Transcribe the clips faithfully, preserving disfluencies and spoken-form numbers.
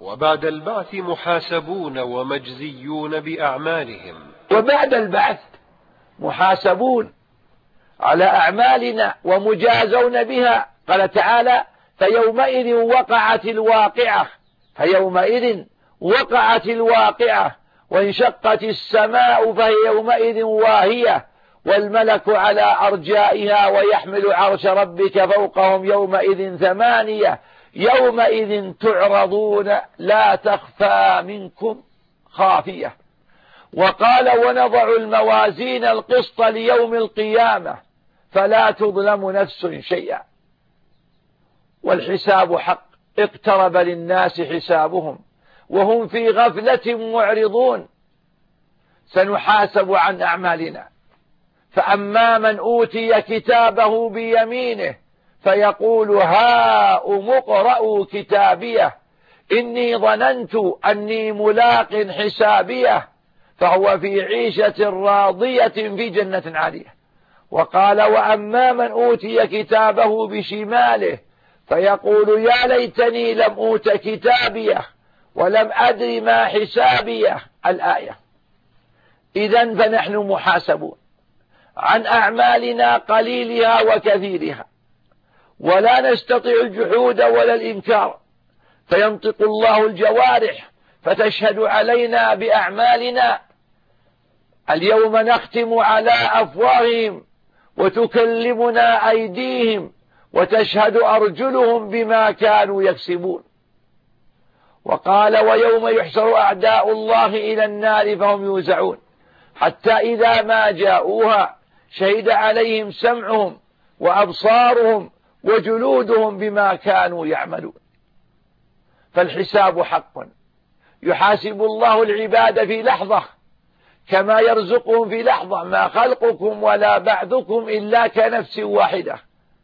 وبعد البعث محاسبون ومجزيون بأعمالهم. وبعد البعث محاسبون على أعمالنا ومجازون بها. قال تعالى: فيومئذ وقعت الواقعة فيومئذ وقعت الواقعة وانشقت السماء فهي يومئذ واهية والملك على أرجائها ويحمل عرش ربك فوقهم يومئذ ثمانية يومئذ تعرضون لا تخفى منكم خافية. وقال: ونضع الموازين القسط ليوم القيامة فلا تظلم نفس شيئا والحساب حق اقترب للناس حسابهم وهم في غفلة معرضون. سنحاسب عن أعمالنا، فأما من أوتي كتابه بيمينه فيقول: هاؤم اقرءوا كتابيه إني ظننت أني ملاق حسابيه فهو في عيشة راضية في جنة عالية. وقال: وأما من أوتي كتابه بشماله فيقول: يا ليتني لم أوت كتابيه ولم أدر ما حسابيه. الآية. إذن فنحن محاسبون عن أعمالنا قليلها وكثيرها، ولا نستطيع الجحود ولا الإنكار، فينطق الله الجوارح فتشهد علينا بأعمالنا. اليوم نختم على أفواههم وتكلمنا أيديهم وتشهد أرجلهم بما كانوا يكسبون. وقال: ويوم يحشر أعداء الله إلى النار فهم يوزعون حتى إذا ما جاءوها شهد عليهم سمعهم وأبصارهم وجلودهم بما كانوا يعملون. فالحساب حق، يحاسب الله العباد في لحظة كما يرزقهم في لحظة، ما خلقكم ولا بعثكم إلا كنفس واحدة.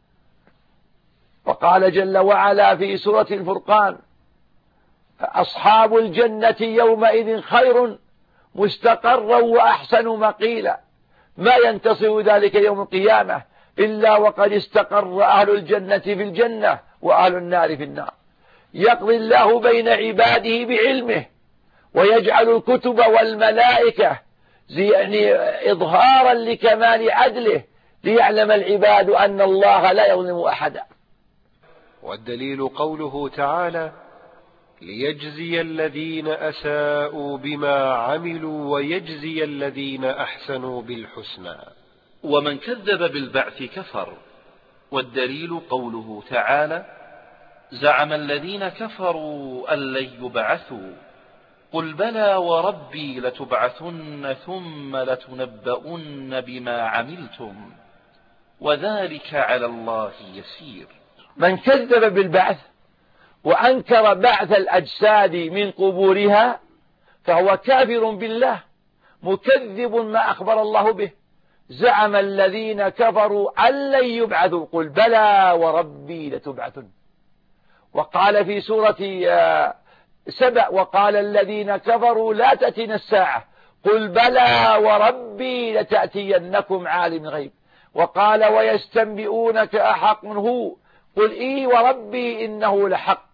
وقال جل وعلا في سورة الفرقان: أصحاب الجنة يومئذ خير مستقرا وأحسن مقيلا. ما ينتصر ذلك يوم القيامة إلا وقد استقر أهل الجنة في الجنة وأهل النار في النار. يقضي الله بين عباده بعلمه ويجعل الكتب والملائكة يعني إظهارا لكمال عدله ليعلم العباد أن الله لا يظلم أحدا. والدليل قوله تعالى: ليجزي الذين أساءوا بما عملوا ويجزي الذين أحسنوا بالحسنى. ومن كذب بالبعث كفر. والدليل قوله تعالى: زعم الذين كفروا أن لن يبعثوا قل بلى وربي لتبعثن ثم لتنبؤن بما عملتم وذلك على الله يسير. من كذب بالبعث وأنكر بعث الأجساد من قبورها فهو كافر بالله مكذب ما أخبر الله به. زعم الذين كفروا أن لن يبعثوا قل بلى وربي لتبعثن. وقال في سورة سبأ: وقال الذين كفروا لا تأتينا الساعة قل بلى وربي لتأتينكم عالم الغيب. وقال: ويستنبئونك أحق هو قل إي وربي إنه لحق.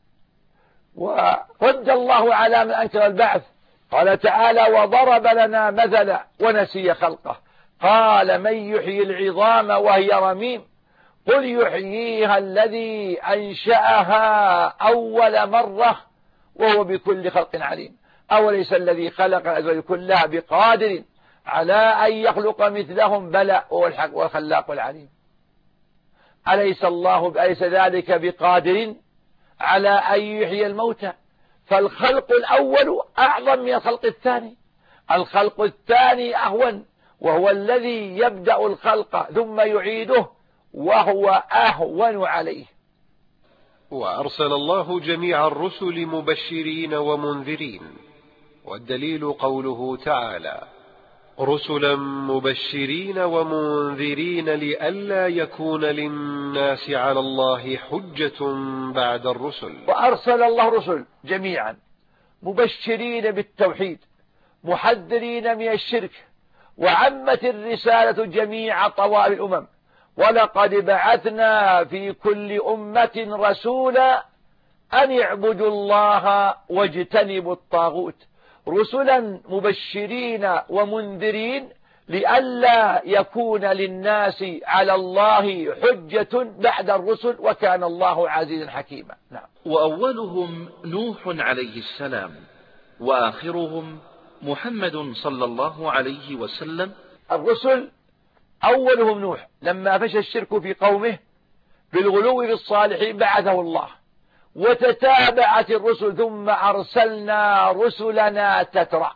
ورد الله على من أنكر البعث قال تعالى: وضرب لنا مثلا ونسي خلقه قال من يحيي العظام وهي رميم قل يحييها الذي أنشأها أول مرة وهو بكل خلق عليم أوليس الذي خلق الأزواج كلها بقادر على أن يخلق مثلهم بلى وهو الحق والخلاق العليم. أليس الله أليس ذلك بقادر على أن يحيي الموتى؟ فالخلق الأول أعظم من الخلق الثاني. الخلق الثاني أهون وهو الذي يبدأ الخلق ثم يعيده وهو أهون عليه. وأرسل الله جميع الرسل مبشرين ومنذرين. والدليل قوله تعالى: رسلا مبشرين ومنذرين لئلا يكون للناس على الله حجة بعد الرسل. وأرسل الله رسل جميعا مبشرين بالتوحيد محذرين من الشرك، وعمت الرسالة جميع طوائف الأمم. ولقد بعثنا في كل أمة رسولا أن اعبدوا الله واجتنبوا الطاغوت، رسلا مبشرين ومنذرين لئلا يكون للناس على الله حجة بعد الرسل وكان الله عزيزا حكيما. نعم. وأولهم نوح عليه السلام، وآخرهم محمد صلى الله عليه وسلم. الرسل أولهم نوح لما فشى الشرك في قومه بالغلو بالصالحين بعثه الله، وتتابعت الرسل ثم أرسلنا رسلنا تترى،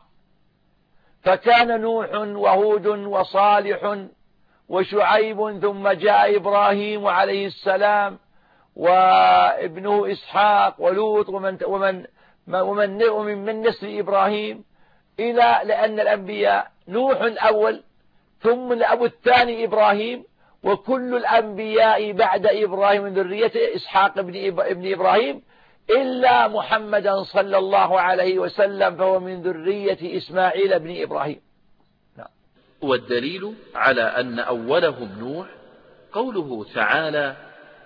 فكان نوح وهود وصالح وشعيب، ثم جاء إبراهيم عليه السلام وابنه إسحاق ولوط ومن, ومن, ومن, ومن من نسل إبراهيم، إلى لأن الأنبياء نوح الأول ثم الأب الثاني إبراهيم، وكل الأنبياء بعد إبراهيم من ذرية إسحاق ابن إبراهيم إلا محمدا صلى الله عليه وسلم فهو من ذرية إسماعيل بن إبراهيم. نعم. والدليل على أن أولهم نوح قوله تعالى: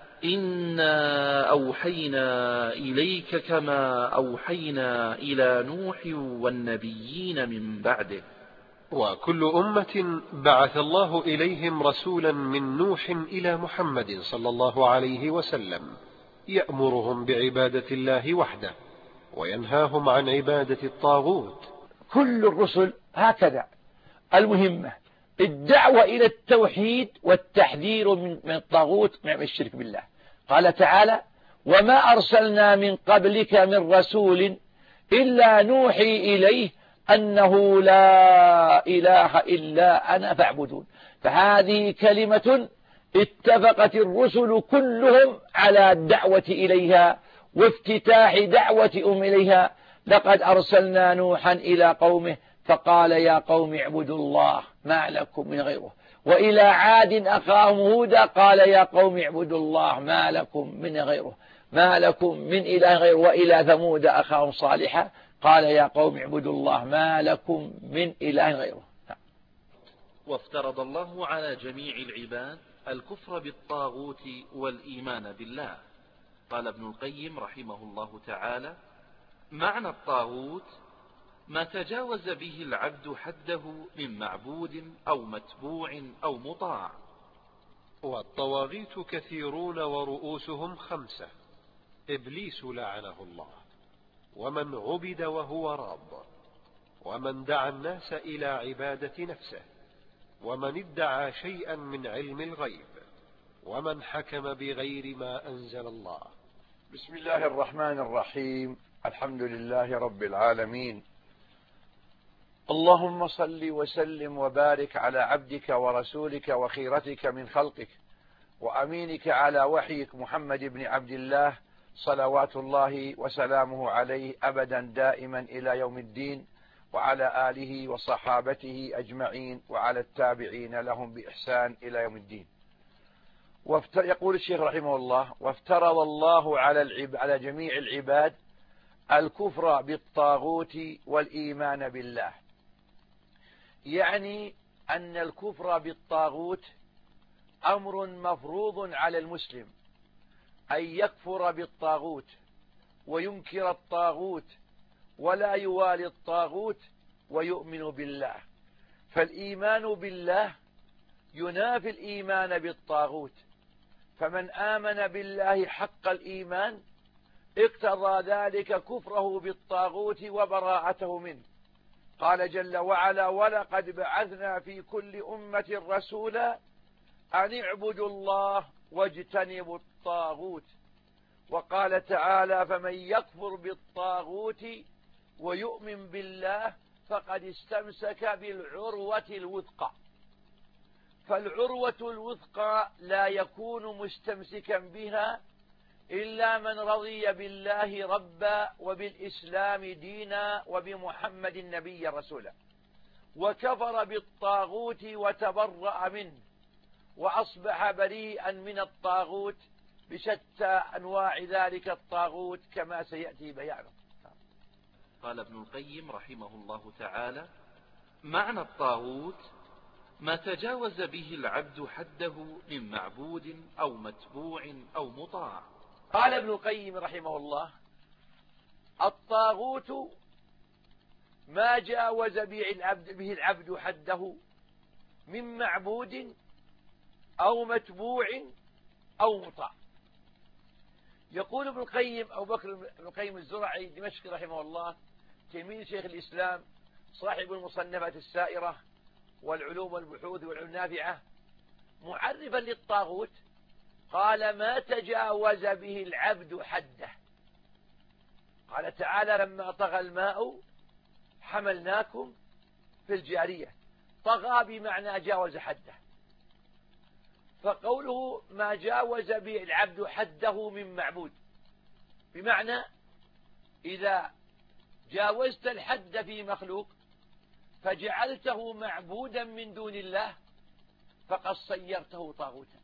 إنا أوحينا إليك كما أوحينا إلى نوح والنبيين من بعده. وكل أمة بعث الله إليهم رسولا من نوح إلى محمد صلى الله عليه وسلم يأمرهم بعبادة الله وحده وينهاهم عن عبادة الطاغوت. كل الرسل هكذا. المهمة الدعوة إلى التوحيد والتحذير من الطاغوت من الشرك بالله. قال تعالى: وما أرسلنا من قبلك من رسول إلا نوحي إليه أنه لا إله إلا أنا فاعبدون. فهذه كلمة اتفقت الرسل كلهم على الدعوة إليها وافتتاح دعوتهم إليها. لقد أرسلنا نوحا إلى قومه فقال: يا قوم اعبدوا الله ما لكم من غيره. وإلى عاد أخاهم هودا قال: يا قوم اعبدوا الله ما لكم من غيره ما لكم من إله غيره. وإلى ثمود أخاهم صالحا قال: يا قوم اعبدوا الله ما لكم من إله غيره. وافترض الله على جميع العباد الكفر بالطاغوت والإيمان بالله. قال ابن القيم رحمه الله تعالى: معنى الطاغوت ما تجاوز به العبد حده من معبود أو متبوع أو مطاع. والطواغيت كثيرون ورؤوسهم خمسة: إبليس لعنه الله، ومن عبد وهو راض، ومن دعا الناس إلى عبادة نفسه، ومن ادعى شيئا من علم الغيب، ومن حكم بغير ما أنزل الله. بسم الله الرحمن الرحيم. الحمد لله رب العالمين، اللهم صل وسلم وبارك على عبدك ورسولك وخيرتك من خلقك وأمينك على وحيك محمد بن عبد الله صلوات الله وسلامه عليه أبدا دائما إلى يوم الدين، وعلى آله وصحابته أجمعين وعلى التابعين لهم بإحسان إلى يوم الدين. يقول الشيخ رحمه الله: وافترض الله على, العب... على جميع العباد الكفر بالطاغوت والإيمان بالله. يعني أن الكفر بالطاغوت أمر مفروض على المسلم، أن يكفر بالطاغوت وينكر الطاغوت ولا يوالي الطاغوت ويؤمن بالله. فالإيمان بالله ينافي الإيمان بالطاغوت، فمن آمن بالله حق الإيمان اقتضى ذلك كفره بالطاغوت وبراءته منه. قال جل وعلا: ولقد بعثنا في كل أمة رسولا أن اعبدوا الله واجتنبوا الطاغوت. وقال تعالى: فمن يكفر بالطاغوت ويؤمن بالله فقد استمسك بالعروة الوثقى. فالعروة الوثقى لا يكون مستمسكا بها إلا من رضي بالله ربا وبالإسلام دينا وبمحمد النبي رسولا، وكفر بالطاغوت وتبرأ منه وأصبح بريئا من الطاغوت بشتى أنواع ذلك الطاغوت كما سيأتي بيانه. قال ابن القيم رحمه الله تعالى: معنى الطاغوت ما تجاوز به العبد حده من معبود أو متبوع أو مطاع. قال ابن القيم رحمه الله: الطاغوت ما جاوز به العبد, به العبد حده من معبود أو متبوع أو مطاع. يقول ابن القيم أبو بكر بن القيم الزرعي دمشقي رحمه الله، تلميذ شيخ الإسلام صاحب المصنفات السائرة والعلوم والبحوث والعلوم النافعة، معرفا للطاغوت قال: ما تجاوز به العبد حده. قال تعالى: لما طغى الماء حملناكم في الجارية. طغى بمعنى جاوز حده، فقوله ما جاوز به العبد حده من معبود، بمعنى إذا جاوزت الحد في مخلوق فجعلته معبودا من دون الله فقد صيرته طاغوتا.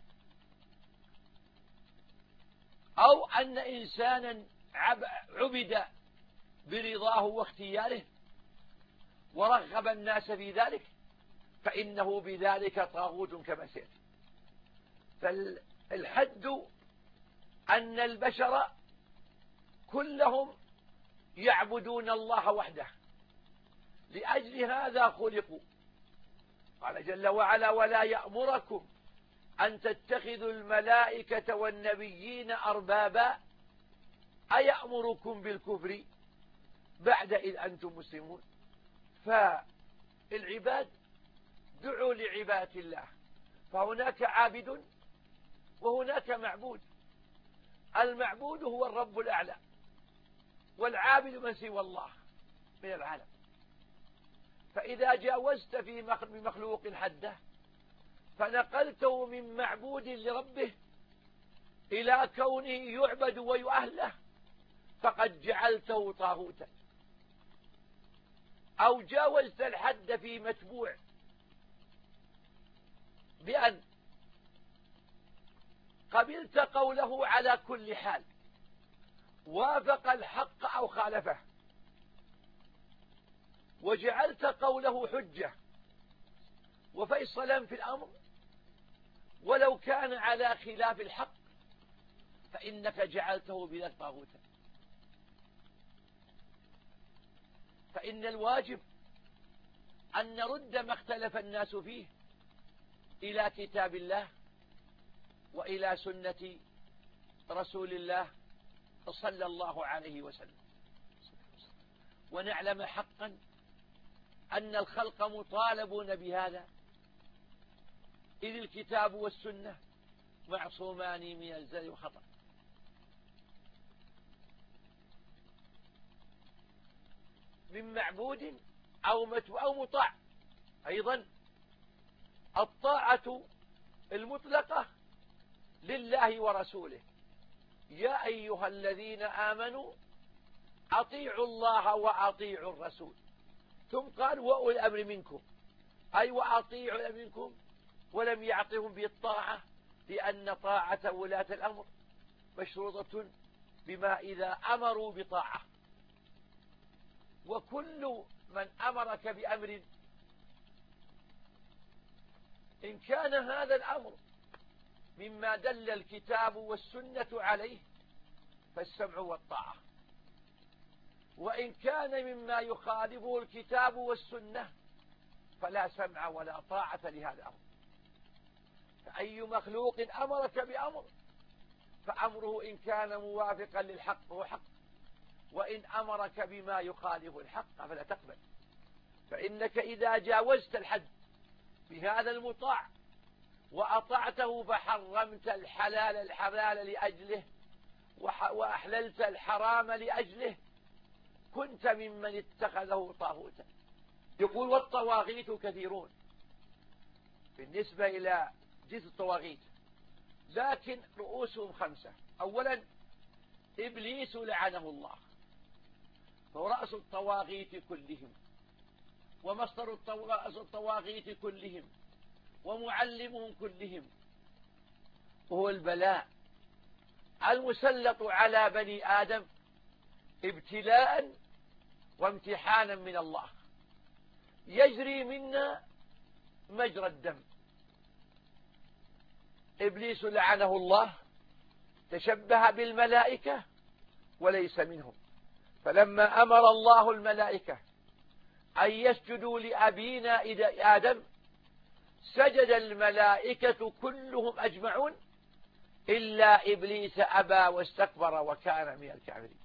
أو أن إنسانا عبد برضاه واختياره ورغب الناس في ذلك فإنه بذلك طاغوت كما سيأتي. فالحد أن البشر كلهم يعبدون الله وحده، لأجل هذا خلقوا. قال جل وعلا: ولا يأمركم أن تتخذوا الملائكة والنبيين أربابا أيأمركم بالكفر بعد إذ أنتم مسلمون. فالعباد دعوا لعبادة الله، فهناك عابد وهناك معبود. المعبود هو الرب الأعلى، والعابد من سوى الله من العالم. فإذا جاوزت في مخلوق حده فنقلته من معبود لربه إلى كونه يعبد ويؤهله فقد جعلته طاغوتا. أو جاوزت الحد في متبوع بأن قبلت قوله على كل حال، وافق الحق أو خالفه، وجعلت قوله حجة وفيصلا في الأمر ولو كان على خلاف الحق، فإنك جعلته بذلك طاغوتا. فإن الواجب أن نرد ما اختلف الناس فيه إلى كتاب الله وإلى سنة رسول الله صلى الله عليه وسلم، ونعلم حقا أن الخلق مطالبون بهذا، إذ الكتاب والسنة معصومان من الزلل والخطأ. من معبود أو متبوع أو مطاع. أيضا الطاعة المطلقة لله ورسوله: يا أيها الذين آمنوا أطيعوا الله وأطيعوا الرسول. ثم قال: وأولي الأمر منكم، أي وأطيعوا الأمر منكم، ولم يعطهم بالطاعة، لأن طاعة ولاة الأمر مشروطة بما إذا أمروا بطاعة. وكل من أمرك بأمر إن كان هذا الأمر مما دل الكتاب والسنة عليه فالسمع والطاعة، وإن كان مما يخالفه الكتاب والسنة فلا سمع ولا طاعة لهذا الأمر. فأي مخلوق أمرك بأمر فأمره إن كان موافقا للحق هو حق، وإن أمرك بما يخالف الحق فلا تقبل. فإنك إذا جاوزت الحد بهذا المطاع وأطعته فحرمت الحلال الحلال لأجله وأحللت الحرام لأجله كنت ممن اتخذه طاغوتا. يقول: والطواغيت كثيرون. بالنسبة إلى جنس الطواغيت لكن رؤوسهم خمسة. أولا إبليس لعنه الله، فهو رأس الطواغيت كلهم ومصدر الطواغيت كلهم ومعلمهم كلهم، وهو البلاء المسلط على بني آدم ابتلاء وامتحانا من الله، يجري منا مجرى الدم. إبليس لعنه الله تشبه بالملائكة وليس منهم. فلما أمر الله الملائكة أن يسجدوا لأبينا آدم سجد الملائكة كلهم أجمعون إلا إبليس أبى واستكبر وكان من الكافرين.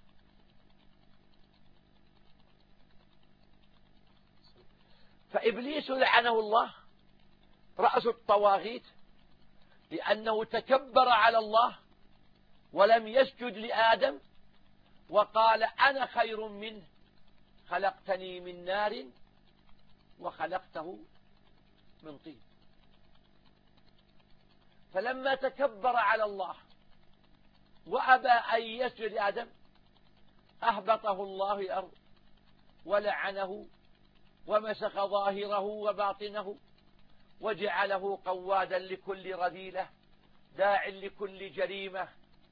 فإبليس لعنه الله رأس الطواغيت، لأنه تكبر على الله ولم يسجد لآدم وقال أنا خير منه خلقتني من نار وخلقته من طين. فلما تكبر على الله وأبى أن يسجد لآدم أهبطه الله الأرض ولعنه ومسخ ظاهره وباطنه وجعله قوادا لكل رذيلة داع لكل جريمة.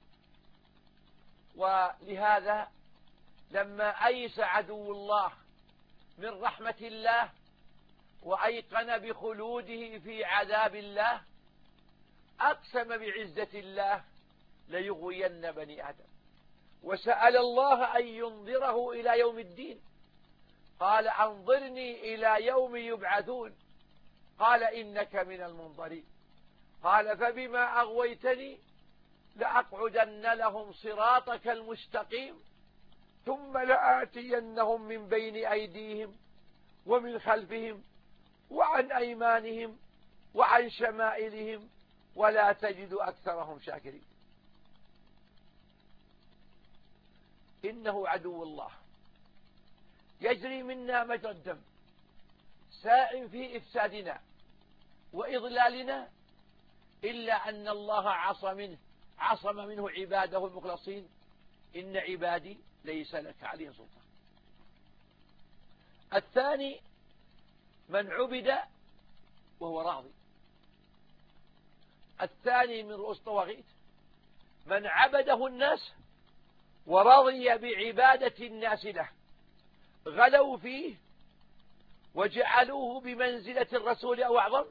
ولهذا لما أيس عدو الله من رحمة الله وأيقن بخلوده في عذاب الله أقسم بعزة الله ليغوين بني آدم، وسأل الله أن ينظره إلى يوم الدين. قال أنظرني إلى يوم يبعثون، قال إنك من المنظرين. قال فبما أغويتني لأقعدن لهم صراطك المستقيم ثم لآتينهم من بين أيديهم ومن خلفهم وعن أيمانهم وعن شمائلهم ولا تجد أكثرهم شاكرين. إنه عدو الله يجري منا مجرى الدم، ساع في إفسادنا وإضلالنا، إلا أن الله عصم منه عصم منه عباده المخلصين. إن عبادي ليس لك عليهم سلطان. الثاني من عبد وهو راضي. الثاني من رؤوس الطواغيت من عبده الناس ورضي بعبادة الناس له، غلوا فيه وجعلوه بمنزلة الرسول أو أعظم،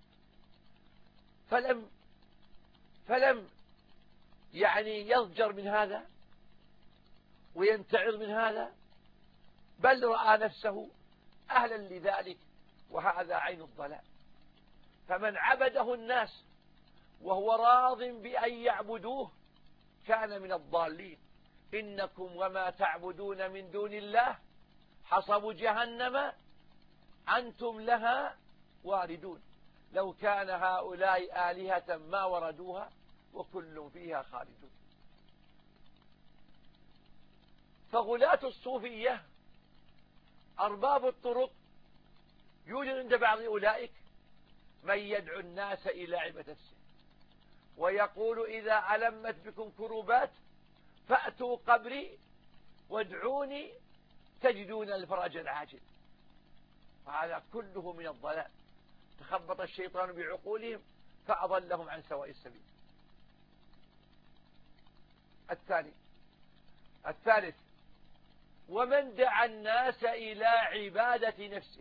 فلم فلم يعني يضجر من هذا وينتعظ من هذا، بل رأى نفسه أهلا لذلك، وهذا عين الضلال. فمن عبده الناس وهو راض بأن يعبدوه كان من الضالين. إنكم وما تعبدون من دون الله حصب جهنم أنتم لها واردون لو كان هؤلاء آلهة ما وردوها وكل فيها خالدون. فغلاة الصوفية أرباب الطرق يوجد عند بعض أولئك من يدعو الناس إلى عبادة نفسه ويقول إذا ألمت بكم كروبات فأتوا قبري وادعوني تجدون الفرج العاجل. وهذا كله من الضلال، تخبط الشيطان بعقولهم فأضلهم عن سواء السبيل. الثاني الثالث ومن دعا الناس إلى عبادة نفسه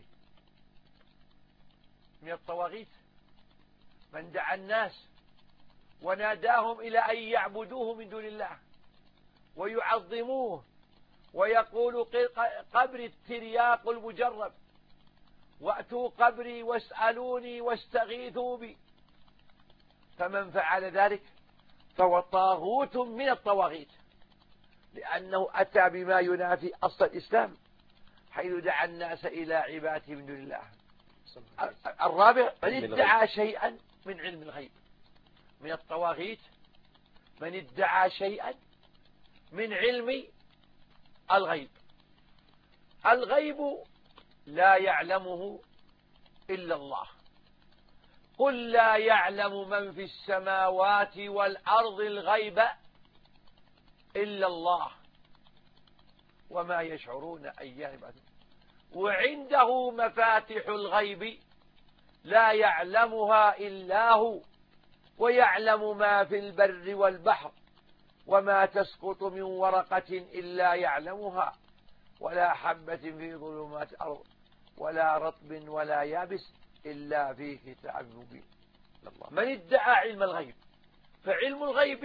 من الطواغيت. من دعا الناس وناداهم إلى أن يعبدوه من دون الله ويعظموه ويقول قبر الترياق المجرب وأتوا قبري واسألوني واستغيثوا بي، فمن فعل ذلك فهو طاغوت من الطواغيت، لأنه أتى بما ينافي أصل الإسلام حيث دعا الناس إلى عبادته من دون الله. الرابع من ادعى شيئا من علم الغيب من الطواغيت، من ادعى شيئا من علم الغيب. الغيب لا يعلمه إلا الله. قل لا يعلم من في السماوات والأرض الغيب إلا الله وما يشعرون أيان يبعثون. وعنده مفاتح الغيب لا يعلمها إلا هو ويعلم ما في البر والبحر وما تسقط من ورقة إلا يعلمها ولا حبة في ظلمات الأرض ولا رطب ولا يابس إلا في كتاب مبين. من ادعى علم الغيب فعلم الغيب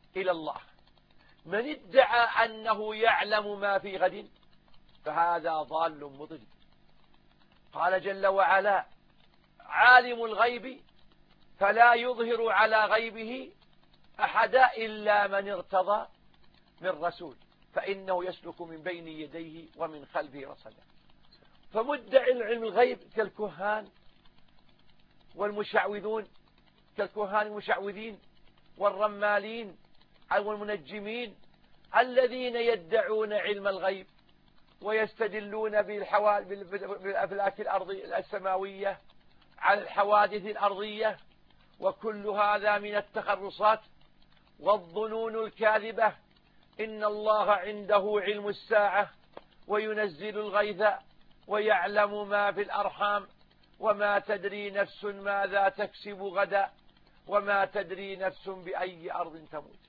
إلى الله. من ادعى أنه يعلم ما في غد فهذا ضال مضل. قال جل وعلا: عالم الغيب فلا يظهر على غيبه أحدا إلا من ارتضى من رسول فإنه يسلك من بين يديه ومن خلفه رصدا. فمدعي العلم الغيب كالكهان والمشعوذون، كالكهان المشعوذين والرمالين والمنجمين الذين يدعون علم الغيب ويستدلون بالأفلاك الأرضية السماوية على الحوادث الأرضية، وكل هذا من التخرصات والظنون الكاذبة. إن الله عنده علم الساعة وينزل الغيث ويعلم ما في الأرحام وما تدري نفس ماذا تكسب غدا وما تدري نفس بأي أرض تموت.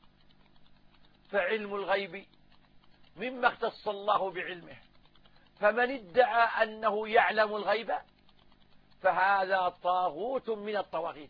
فعلم الغيب مما اختص الله بعلمه، فمن ادعى أنه يعلم الغيب فهذا طاغوت من الطواغيت.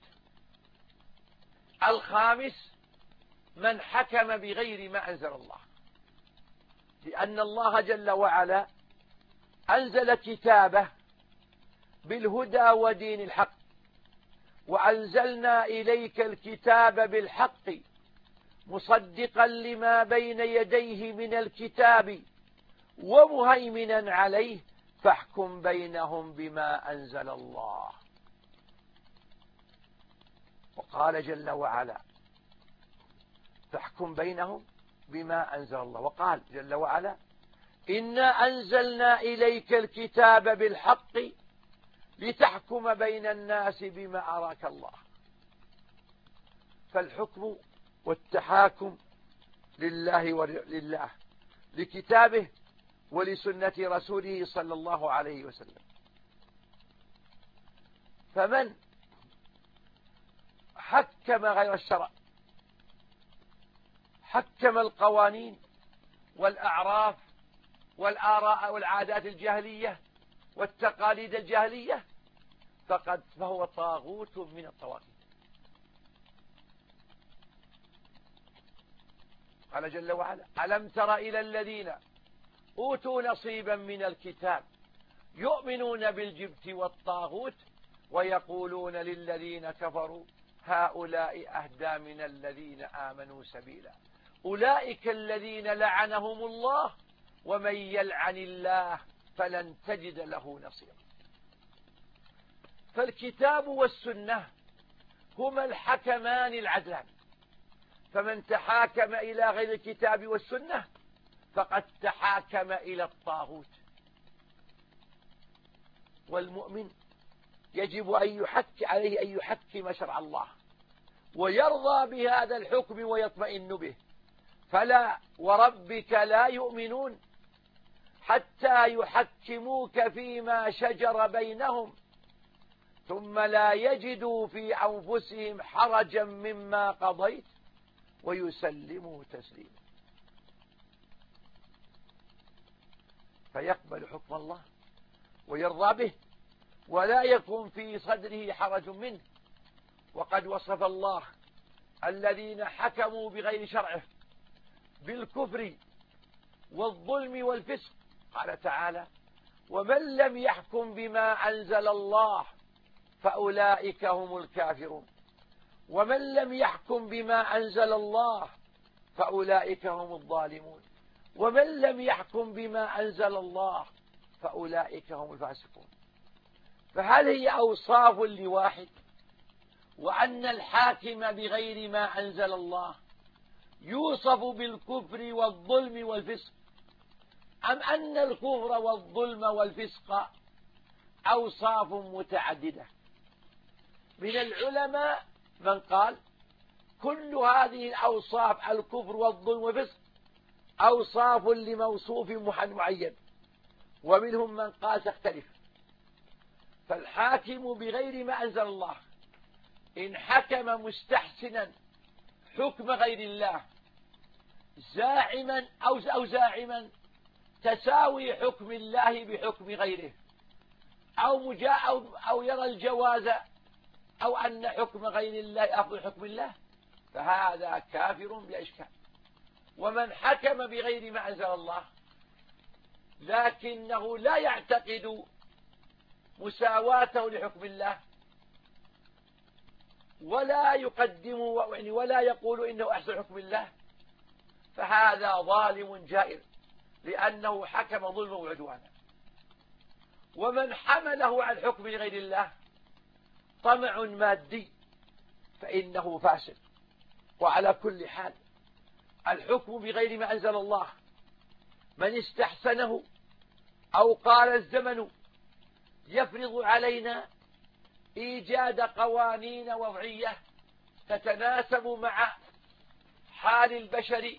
الخامس: من حكم بغير ما أنزل الله، لأن الله جل وعلا أنزل كتابه بالهدى ودين الحق، وأنزلنا إليك الكتاب بالحق مصدقا لما بين يديه من الكتاب ومهيمنا عليه فاحكم بينهم بما أنزل الله. وقال جل وعلا: فاحكم بينهم بما أنزل الله. وقال جل وعلا: إنا أنزلنا إليك الكتاب بالحق لتحكم بين الناس بما أراك الله. فالحكم والتحاكم لله ولله، لكتابه ولسنة رسوله صلى الله عليه وسلم. فمن حكم غير الشرع، حكم القوانين والأعراف والآراء والعادات الجاهلية والتقاليد الجاهلية فقد فهو طاغوت من الطواغيت. قال جل وعلا: ألم تر إلى الذين أوتوا نصيبا من الكتاب يؤمنون بالجبت والطاغوت ويقولون للذين كفروا هؤلاء أهدى من الذين آمنوا سبيلا أولئك الذين لعنهم الله ومن يلعن الله فلن تجد له نصيرا. فالكتاب والسنة هما الحكمان العدلان، فمن تحاكم إلى غير الكتاب والسنة فقد تحاكم إلى الطاغوت. والمؤمن يجب أن يحك عليه أن يحكم شرع الله ويرضى بهذا الحكم ويطمئن به. فلا وربك لا يؤمنون حتى يحكموك فيما شجر بينهم ثم لا يجدوا في أنفسهم حرجا مما قضيت ويسلموا تسليما. فيقبل حكم الله ويرضى به ولا يكون في صدره حرج منه. وقد وصف الله الذين حكموا بغير شرعه بالكفر والظلم والفسق. قال تعالى: ومن لم يحكم بما أنزل الله فأولئك هم الكافرون ومن لم يحكم بما أنزل الله فأولئك هم الظالمون ومن لم يحكم بما أنزل الله فأولئك هم الفاسقون. فهل هي أوصاف لواحد وأن الحاكم بغير ما أنزل الله يوصف بالكفر والظلم والفسق، أم أن الكفر والظلم والفسق أوصاف متعددة؟ من العلماء من قال كل هذه الأوصاف الكفر والظلم والفسق أوصاف لموصوف معين، ومنهم من قال تختلف. فالحاكم بغير ما أنزل الله إن حكم مستحسنا حكم غير الله زاعما أو أو زاعما تساوي حكم الله بحكم غيره أو مجاء أو, أو يرى الجواز أو أن حكم غير الله أفضل حكم الله فهذا كافر بلا إشكال. ومن حكم بغير ما أنزل الله لكنه لا يعتقد مساواته لحكم الله ولا يقدم ولا يقول إنه أحسن حكم الله، فهذا ظالم جائر لأنه حكم ظلما وعدوانا. ومن حمله عن حكم غير الله طمع مادي فإنه فاسد. وعلى كل حال الحكم بغير ما أنزل الله من استحسنه أو قال الزمن يفرض علينا إيجاد قوانين وضعية تتناسب مع حال البشر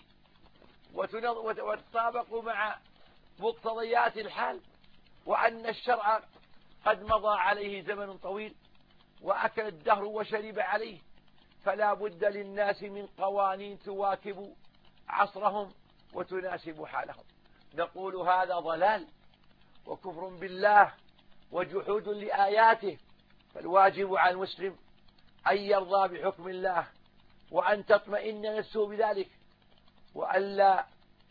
وتطابق مع مقتضيات الحال، وأن الشرع قد مضى عليه زمن طويل وأكل الدهر وشرب عليه، فلا بد للناس من قوانين تواكب عصرهم وتناسب حالهم. نقول هذا ضلال وكفر بالله وجحود لآياته، فالواجب على المسلم أن يرضى بحكم الله وأن تطمئن نفسه بذلك، وألا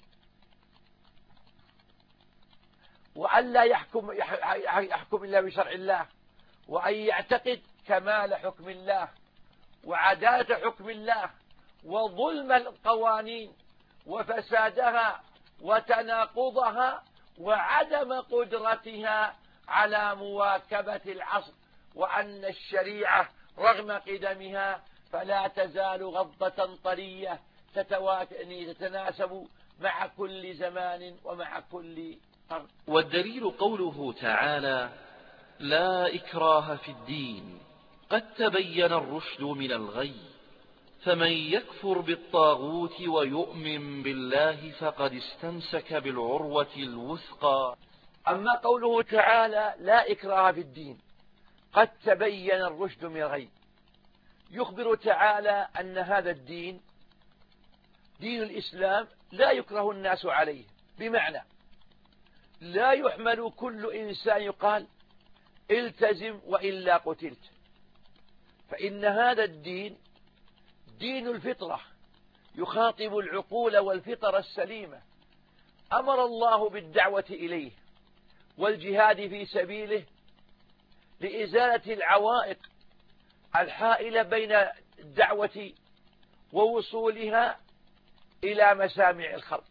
وألا يحكم يحكم إلا بشرع الله، وأن يعتقد كمال حكم الله وعدالة حكم الله وظلم القوانين وفسادها وتناقضها وعدم قدرتها على مواكبة العصر، وأن الشريعة رغم قدمها فلا تزال غضة طرية تتناسب مع كل زمان ومع كل قرن. والدليل قوله تعالى: لا إكراه في الدين قد تبين الرشد من الغي، فمن يكفر بالطاغوت ويؤمن بالله فقد استمسك بالعروة الوثقى. أما قوله تعالى لا إكراه في الدين قد تبين الرشد من الغي، يخبر تعالى أن هذا الدين دين الإسلام لا يكره الناس عليه، بمعنى لا يحمل كل إنسان يقال التزم وإلا قتلت، فإن هذا الدين دين الفطرة يخاطب العقول والفطر السليمة، أمر الله بالدعوة إليه والجهاد في سبيله لإزالة العوائق الحائلة بين الدعوة ووصولها إلى مسامع الخلق.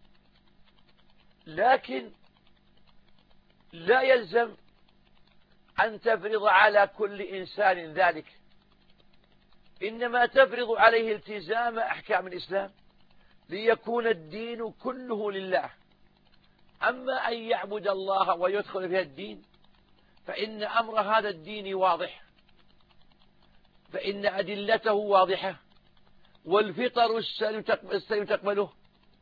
لكن لا يلزم أن تفرض على كل إنسان ذلك، إنما تفرض عليه التزام أحكام الإسلام ليكون الدين كله لله. أما أن يعبد الله ويدخل في الدين فإن أمر هذا الدين واضح، فإن أدلته واضحة والفطر السليم تقبله،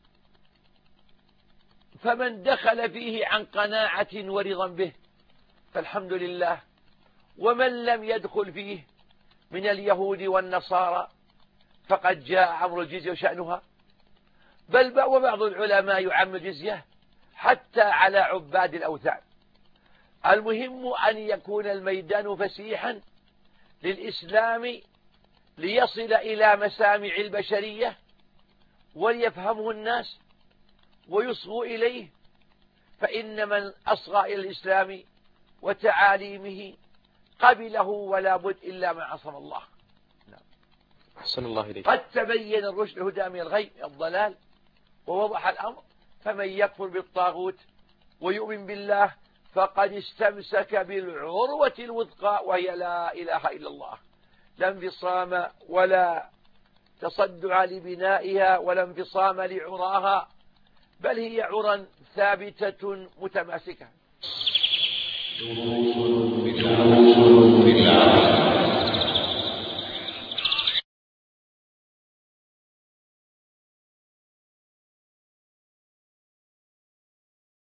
فمن دخل فيه عن قناعة ورضا به فالحمد لله، ومن لم يدخل فيه من اليهود والنصارى فقد جاء أمر الجزية وشأنها، بل وبعض العلماء يعم الجزية حتى على عباد الأوثان. المهم أن يكون الميدان فسيحا للإسلام ليصل إلى مسامع البشرية وليفهمه الناس ويصغوا إليه، فإن من أصغى إلى الإسلام وتعاليمه قبله ولا بد إلا ما عصم الله. أحسن الله إليك. قد تبين الرشد الهدى من الغي الضلال ووضح الأمر، فمن يكفر بالطاغوت ويؤمن بالله فقد استمسك بالعروة الوثقى وهي لا إله إلا الله، لا انفصام ولا تصدع لبنائها ولا انفصام لعراها، بل هي عرى ثابتة متماسكة.